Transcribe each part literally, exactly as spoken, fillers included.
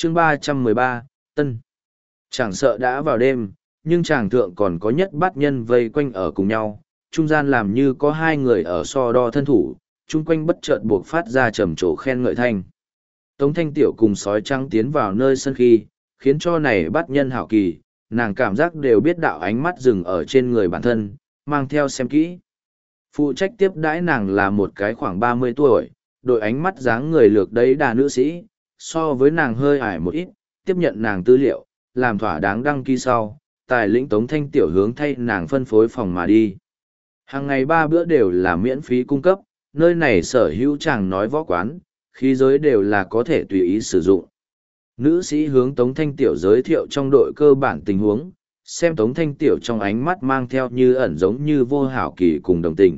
chương ba trăm mười ba, Tân. Chẳng sợ đã vào đêm, nhưng chàng thượng còn có nhất bát nhân vây quanh ở cùng nhau, trung gian làm như có hai người ở so đo thân thủ, chung quanh bất chợt buộc phát ra trầm trồ khen ngợi thanh. Tống Thanh Tiểu cùng sói trắng tiến vào nơi sân khi, khiến cho này bát nhân hảo kỳ, nàng cảm giác đều biết đạo ánh mắt dừng ở trên người bản thân, mang theo xem kỹ. Phụ trách tiếp đãi nàng là một cái khoảng ba mươi tuổi, đội ánh mắt dáng người lược đấy đà nữ sĩ, so với nàng hơi ải một ít, tiếp nhận nàng tư liệu, làm thỏa đáng đăng ký sau, tài lĩnh Tống Thanh Tiểu hướng thay nàng phân phối phòng mà đi. Hàng ngày ba bữa đều là miễn phí cung cấp, nơi này sở hữu chàng nói võ quán, khí giới đều là có thể tùy ý sử dụng. Nữ sĩ hướng Tống Thanh Tiểu giới thiệu trong đội cơ bản tình huống, xem Tống Thanh Tiểu trong ánh mắt mang theo như ẩn giống như vô hảo kỳ cùng đồng tình.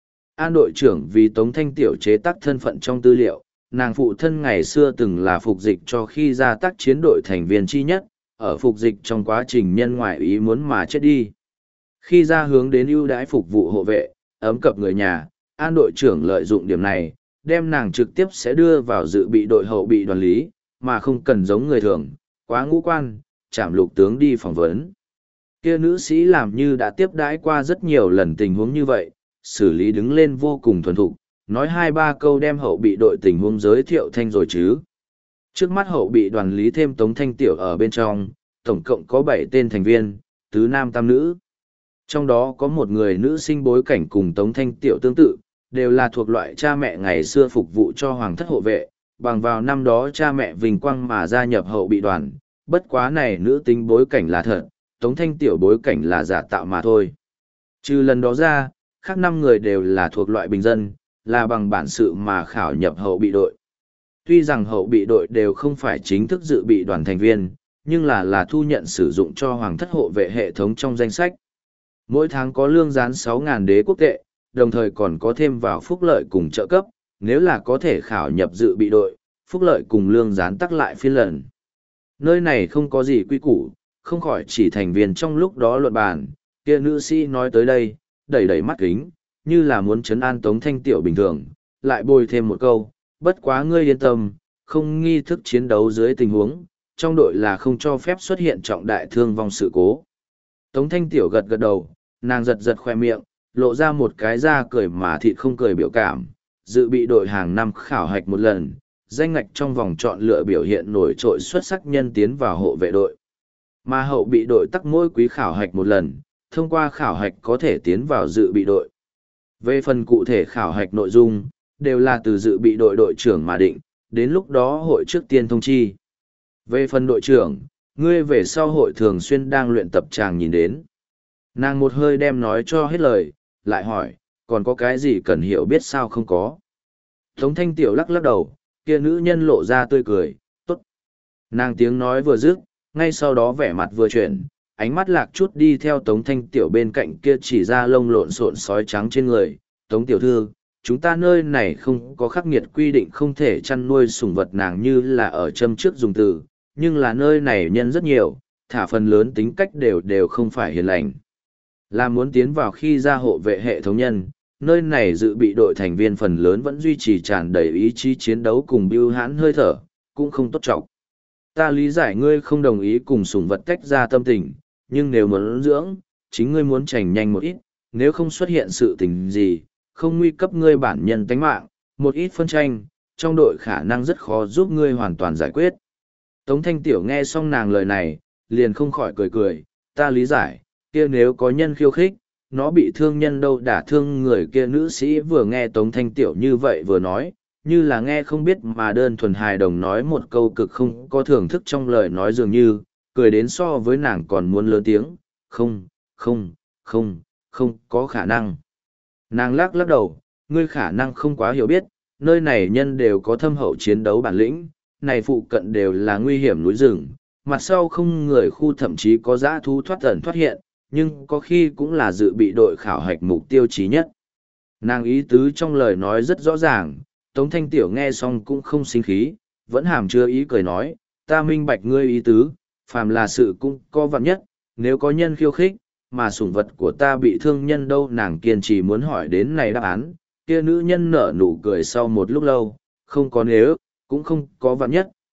An đội trưởng vì Tống Thanh Tiểu chế tác thân phận trong tư liệu, nàng phụ thân ngày xưa từng là phục dịch cho khi ra tác chiến đội thành viên chi nhất, ở phục dịch trong quá trình nhân ngoại ý muốn mà chết đi. Khi ra hướng đến ưu đãi phục vụ hộ vệ, ấm cập người nhà, An đội trưởng lợi dụng điểm này, đem nàng trực tiếp sẽ đưa vào dự bị đội hậu bị đoàn lý, mà không cần giống người thường, quá ngũ quan, chạm lục tướng đi phỏng vấn. Kia nữ sĩ làm như đã tiếp đãi qua rất nhiều lần tình huống như vậy, xử lý đứng lên vô cùng thuần thục, nói hai ba câu đem hậu bị đội tình huống giới thiệu thanh rồi chứ. Trước mắt hậu bị đoàn lý thêm Tống Thanh Tiểu ở bên trong, tổng cộng có bảy tên thành viên, tứ nam tam nữ. Trong đó có một người nữ sinh bối cảnh cùng Tống Thanh Tiểu tương tự, đều là thuộc loại cha mẹ ngày xưa phục vụ cho hoàng thất hộ vệ, bằng vào năm đó cha mẹ vinh quang mà gia nhập hậu bị đoàn, bất quá này nữ tính bối cảnh là thật, Tống Thanh Tiểu bối cảnh là giả tạo mà thôi. Trừ lần đó ra, khác năm người đều là thuộc loại bình dân, là bằng bản sự mà khảo nhập hậu bị đội. Tuy rằng hậu bị đội đều không phải chính thức dự bị đoàn thành viên, nhưng là là thu nhận sử dụng cho hoàng thất hộ vệ hệ thống trong danh sách. Mỗi tháng có lương gián sáu nghìn đế quốc tệ, đồng thời còn có thêm vào phúc lợi cùng trợ cấp, nếu là có thể khảo nhập dự bị đội, phúc lợi cùng lương gián tắc lại phiên lần. Nơi này không có gì quy củ, không khỏi chỉ thành viên trong lúc đó luận bàn, kia nữ sĩ nói tới đây, đẩy đẩy mắt kính, như là muốn trấn an Tống Thanh Tiểu bình thường, lại bồi thêm một câu, bất quá ngươi yên tâm, không nghi thức chiến đấu dưới tình huống, trong đội là không cho phép xuất hiện trọng đại thương vong sự cố. Tống Thanh Tiểu gật gật đầu, nàng giật giật khoe miệng, lộ ra một cái da cười mà thịt không cười biểu cảm, dự bị đội hàng năm khảo hạch một lần, danh ngạch trong vòng chọn lựa biểu hiện nổi trội xuất sắc nhân tiến vào hộ vệ đội. Mà hậu bị đội tắc mỗi quý khảo hạch một lần, thông qua khảo hạch có thể tiến vào dự bị đội. Về phần cụ thể khảo hạch nội dung, đều là từ dự bị đội đội trưởng mà định, đến lúc đó hội trước tiên thông chi. Về phần đội trưởng, ngươi về sau hội thường xuyên đang luyện tập chàng nhìn đến. Nàng một hơi đem nói cho hết lời, lại hỏi, còn có cái gì cần hiểu biết sao không có. Tống Thanh Tiểu lắc lắc đầu, kia nữ nhân lộ ra tươi cười, tốt. Nàng tiếng nói vừa dứt, ngay sau đó vẻ mặt vừa chuyển, ánh mắt lạc chút đi theo Tống Thanh Tiểu bên cạnh kia chỉ ra lông lộn xộn sói trắng trên người. Tống Tiểu thư, chúng ta nơi này không có khắc nghiệt quy định không thể chăn nuôi sủng vật nàng như là ở châm trước dùng từ, nhưng là nơi này nhân rất nhiều, thả phần lớn tính cách đều đều không phải hiền lành. Là muốn tiến vào khi ra hộ vệ hệ thống nhân, nơi này dự bị đội thành viên phần lớn vẫn duy trì tràn đầy ý chí chiến đấu cùng bưu hãn hơi thở, cũng không tốt trọng. Ta lý giải ngươi không đồng ý cùng sủng vật tách ra tâm tình, nhưng nếu muốn dưỡng, chính ngươi muốn chành nhanh một ít, nếu không xuất hiện sự tình gì, không nguy cấp ngươi bản nhân tánh mạng, một ít phân tranh, trong đội khả năng rất khó giúp ngươi hoàn toàn giải quyết. Tống Thanh Tiểu nghe xong nàng lời này, liền không khỏi cười cười, ta lý giải, kia nếu có nhân khiêu khích, nó bị thương nhân đâu đả thương người kia nữ sĩ vừa nghe Tống Thanh Tiểu như vậy vừa nói, như là nghe không biết mà đơn thuần hài đồng nói một câu cực không có thưởng thức trong lời nói dường như, cười đến so với nàng còn muốn lớn tiếng, không, không, không, không có khả năng. Nàng lắc lắc đầu, ngươi khả năng không quá hiểu biết, nơi này nhân đều có thâm hậu chiến đấu bản lĩnh, này phụ cận đều là nguy hiểm núi rừng, mặt sau không người khu thậm chí có dã thú thoát ẩn thoát hiện, nhưng có khi cũng là dự bị đội khảo hạch mục tiêu chí nhất. Nàng ý tứ trong lời nói rất rõ ràng, Tống Thanh Tiểu nghe xong cũng không sinh khí, vẫn hàm chứa ý cười nói, ta minh bạch ngươi ý tứ, phàm là sự cũng có vạn nhất, nếu có nhân khiêu khích, mà sủng vật của ta bị thương nhân đâu nàng kiên trì muốn hỏi đến này đáp án, kia nữ nhân nở nụ cười sau một lúc lâu, không có nếu, cũng không có vạn nhất,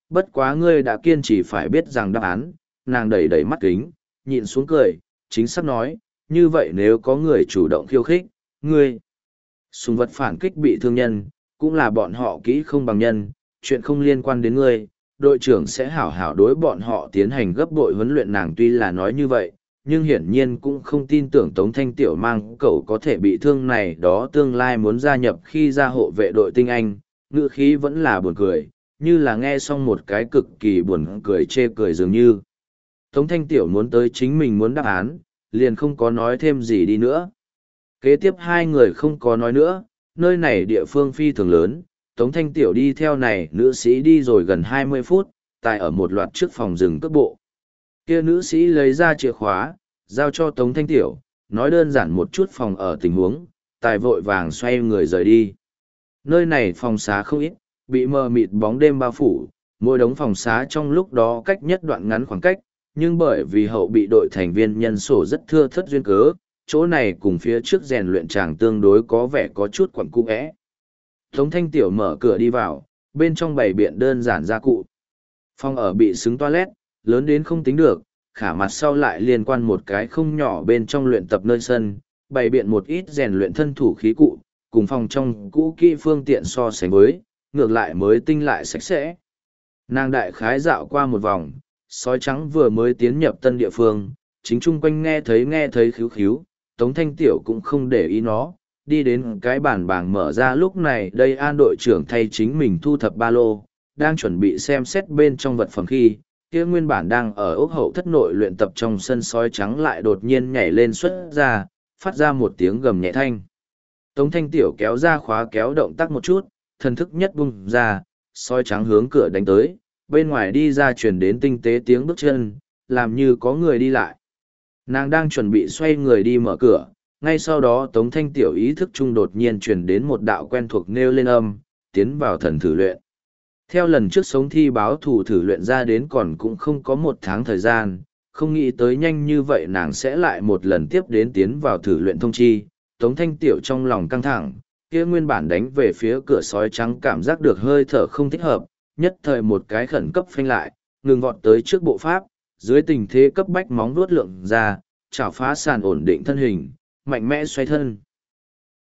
Bất quá ngươi đã kiên trì phải biết rằng đáp án, nàng đẩy đẩy mắt kính, nhịn xuống cười, chính xác nói, như vậy nếu có người chủ động khiêu khích, ngươi. Sùng vật phản kích bị thương nhân, cũng là bọn họ kỹ không bằng nhân, chuyện không liên quan đến ngươi, đội trưởng sẽ hảo hảo đối bọn họ tiến hành gấp bội huấn luyện. Nàng tuy là nói như vậy, nhưng hiển nhiên cũng không tin tưởng Tống Thanh Tiểu mang cậu có thể bị thương này đó tương lai muốn gia nhập khi ra hộ vệ đội tinh anh, ngữ khí vẫn là buồn cười, như là nghe xong một cái cực kỳ buồn cười chê cười dường như. Tống Thanh Tiểu muốn tới chính mình muốn đáp án, liền không có nói thêm gì đi nữa. Kế tiếp hai người không có nói nữa, nơi này địa phương phi thường lớn, Tống Thanh Tiểu đi theo này nữ sĩ đi rồi gần hai mươi phút, tại ở một loạt trước phòng rừng cước bộ. Kia nữ sĩ lấy ra chìa khóa, giao cho Tống Thanh Tiểu, nói đơn giản một chút phòng ở tình huống, tài vội vàng xoay người rời đi. Nơi này phòng xá không ít, bị mờ mịt bóng đêm bao phủ, mỗi đống phòng xá trong lúc đó cách nhất đoạn ngắn khoảng cách, nhưng bởi vì hậu bị đội thành viên nhân sổ rất thưa thất duyên cớ, chỗ này cùng phía trước rèn luyện tràng tương đối có vẻ có chút quẩn cung ẽ. Tống Thanh Tiểu mở cửa đi vào, bên trong bày biện đơn giản gia cụ. Phòng ở bị xứng toilet, lớn đến không tính được, khả mặt sau lại liên quan một cái không nhỏ bên trong luyện tập nơi sân, bày biện một ít rèn luyện thân thủ khí cụ, cùng phòng trong cũ kỹ phương tiện so sánh với, ngược lại mới tinh lại sạch sẽ. Nàng đại khái dạo qua một vòng, sói trắng vừa mới tiến nhập tân địa phương, chính chung quanh nghe thấy nghe thấy khíu khíu, Tống Thanh Tiểu cũng không để ý nó, đi đến cái bàn bảng mở ra. Lúc này đây An đội trưởng thay chính mình thu thập ba lô, đang chuẩn bị xem xét bên trong vật phẩm khi, kia nguyên bản đang ở ốc hậu thất nội luyện tập trong sân sói trắng lại đột nhiên nhảy lên xuất ra, phát ra một tiếng gầm nhẹ thanh. Tống Thanh Tiểu kéo ra khóa kéo động tác một chút, thần thức nhất bung ra, sói trắng hướng cửa đánh tới, bên ngoài đi ra truyền đến tinh tế tiếng bước chân, làm như có người đi lại. Nàng đang chuẩn bị xoay người đi mở cửa, ngay sau đó Tống Thanh Tiểu ý thức trung đột nhiên truyền đến một đạo quen thuộc nêu lên âm, tiến vào thần thử luyện. Theo lần trước sống thi báo thủ thử luyện ra đến còn cũng không có một tháng thời gian, không nghĩ tới nhanh như vậy nàng sẽ lại một lần tiếp đến tiến vào thử luyện thông chi. Tống Thanh Tiểu trong lòng căng thẳng, kia nguyên bản đánh về phía cửa sói trắng cảm giác được hơi thở không thích hợp, nhất thời một cái khẩn cấp phanh lại, ngừng vọt tới trước bộ pháp, dưới tình thế cấp bách móng vuốt lượng ra, chảo phá sàn ổn định thân hình, mạnh mẽ xoay thân.